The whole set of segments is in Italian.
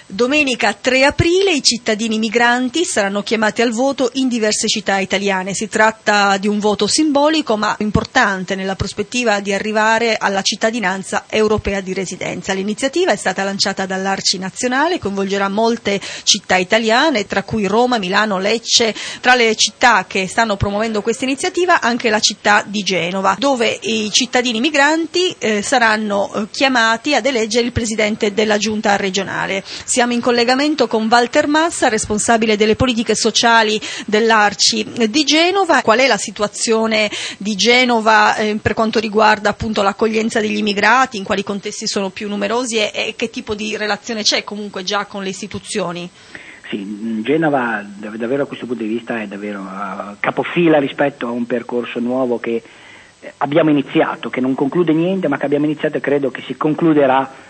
Domenica 3 aprile i cittadini migranti saranno chiamati al voto in diverse città italiane. Si tratta di un voto simbolico ma importante nella prospettiva di arrivare alla cittadinanza europea di residenza. L'iniziativa è stata lanciata dall'Arci Nazionale, coinvolgerà molte città italiane, tra cui Roma, Milano, Lecce. Tra le città che stanno promuovendo questa iniziativa anche la città di Genova, dove i cittadini migranti saranno chiamati ad eleggere il presidente della giunta regionale. Siamo in collegamento con Walter Massa, responsabile delle politiche sociali dell'Arci di Genova. Qual è la situazione di Genova per quanto riguarda appunto l'accoglienza degli immigrati, in quali contesti sono più numerosi e che tipo di relazione c'è comunque già con le istituzioni? Sì, Genova davvero da questo punto di vista è davvero capofila rispetto a un percorso nuovo che abbiamo iniziato, che non conclude niente ma che abbiamo iniziato e credo che si concluderà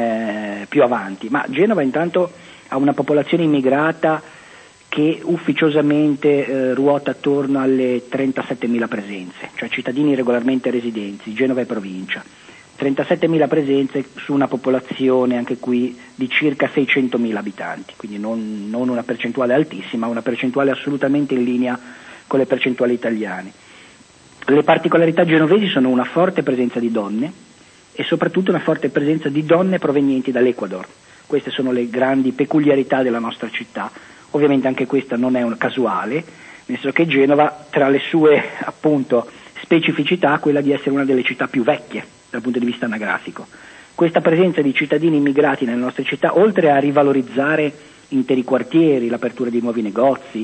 più avanti. Ma Genova intanto ha una popolazione immigrata che ufficiosamente ruota attorno alle 37.000 presenze, cioè cittadini regolarmente residenti, Genova e provincia. 37.000 presenze su una popolazione anche qui di circa 600.000 abitanti, quindi non una percentuale altissima, una percentuale assolutamente in linea con le percentuali italiane. Le particolarità genovesi sono una forte presenza di donne e soprattutto una forte presenza di donne provenienti dall'Ecuador. Queste sono le grandi peculiarità della nostra città. Ovviamente anche questa non è un casuale, nel senso che Genova, tra le sue appunto specificità, ha quella di essere una delle città più vecchie dal punto di vista anagrafico. Questa presenza di cittadini immigrati nelle nostre città, oltre a rivalorizzare interi quartieri, l'apertura di nuovi negozi,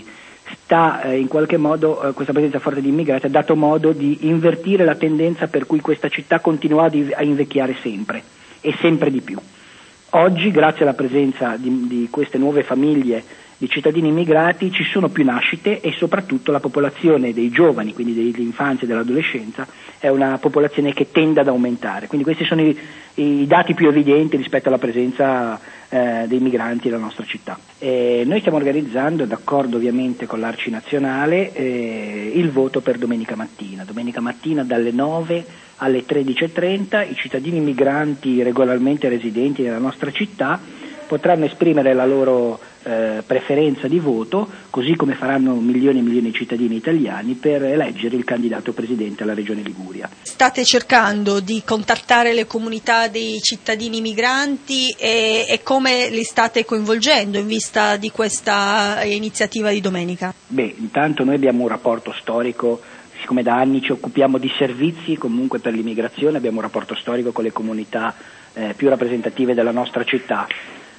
in qualche modo questa presenza forte di immigrati ha dato modo di invertire la tendenza per cui questa città continua a invecchiare sempre e sempre di più. Oggi, grazie alla presenza di queste nuove famiglie di cittadini immigrati, ci sono più nascite e soprattutto la popolazione dei giovani, quindi dell'infanzia e dell'adolescenza, è una popolazione che tende ad aumentare. Quindi questi sono i dati più evidenti rispetto alla presenza dei migranti nella nostra città. Noi stiamo organizzando, d'accordo ovviamente con l'Arci Nazionale, il voto per domenica mattina dalle 9 alle 13.30 i cittadini migranti regolarmente residenti nella nostra città potranno esprimere la loro preferenza di voto, così come faranno milioni e milioni di cittadini italiani, per eleggere il candidato presidente alla Regione Liguria. State cercando di contattare le comunità dei cittadini migranti e come li state coinvolgendo in vista di questa iniziativa di domenica? Intanto noi abbiamo un rapporto storico, siccome da anni ci occupiamo di servizi comunque per l'immigrazione, abbiamo un rapporto storico con le comunità più rappresentative della nostra città.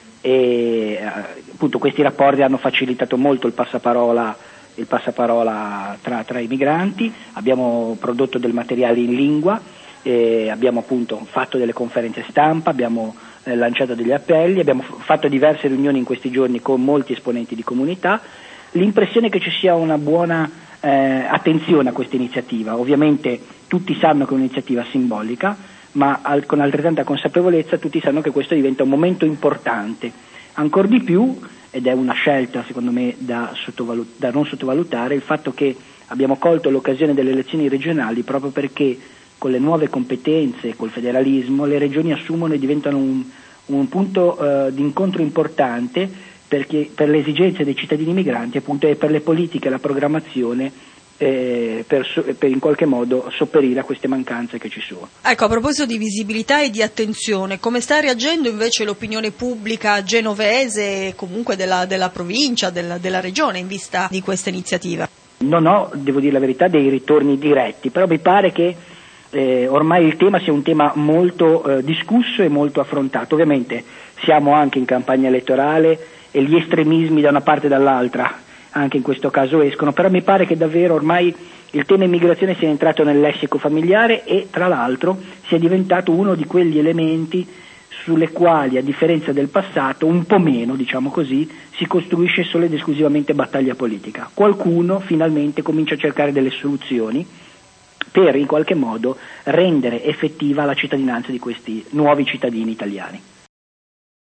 E appunto questi rapporti hanno facilitato molto il passaparola tra i migranti. Abbiamo prodotto del materiale in lingua, abbiamo appunto fatto delle conferenze stampa, abbiamo lanciato degli appelli, abbiamo fatto diverse riunioni in questi giorni con molti esponenti di comunità. L'impressione è che ci sia una buona attenzione a questa iniziativa. Ovviamente tutti sanno che è un'iniziativa simbolica, ma con altrettanta consapevolezza tutti sanno che questo diventa un momento importante, ancor di più, ed è una scelta secondo me da non sottovalutare, il fatto che abbiamo colto l'occasione delle elezioni regionali proprio perché con le nuove competenze, col federalismo, le regioni assumono e diventano un punto di incontro importante perché per le esigenze dei cittadini migranti appunto e per le politiche e la programmazione per in qualche modo sopperire a queste mancanze che ci sono. Ecco, a proposito di visibilità e di attenzione, come sta reagendo invece l'opinione pubblica genovese e comunque della provincia, della regione in vista di questa iniziativa? Non ho, devo dire la verità, dei ritorni diretti, però mi pare che ormai il tema sia un tema molto discusso e molto affrontato. Ovviamente siamo anche in campagna elettorale e gli estremismi da una parte e dall'altra anche in questo caso escono, però mi pare che davvero ormai il tema immigrazione sia entrato nel lessico familiare e tra l'altro sia diventato uno di quegli elementi sulle quali, a differenza del passato, un po' meno, diciamo così, si costruisce solo ed esclusivamente battaglia politica. Qualcuno finalmente comincia a cercare delle soluzioni per in qualche modo rendere effettiva la cittadinanza di questi nuovi cittadini italiani.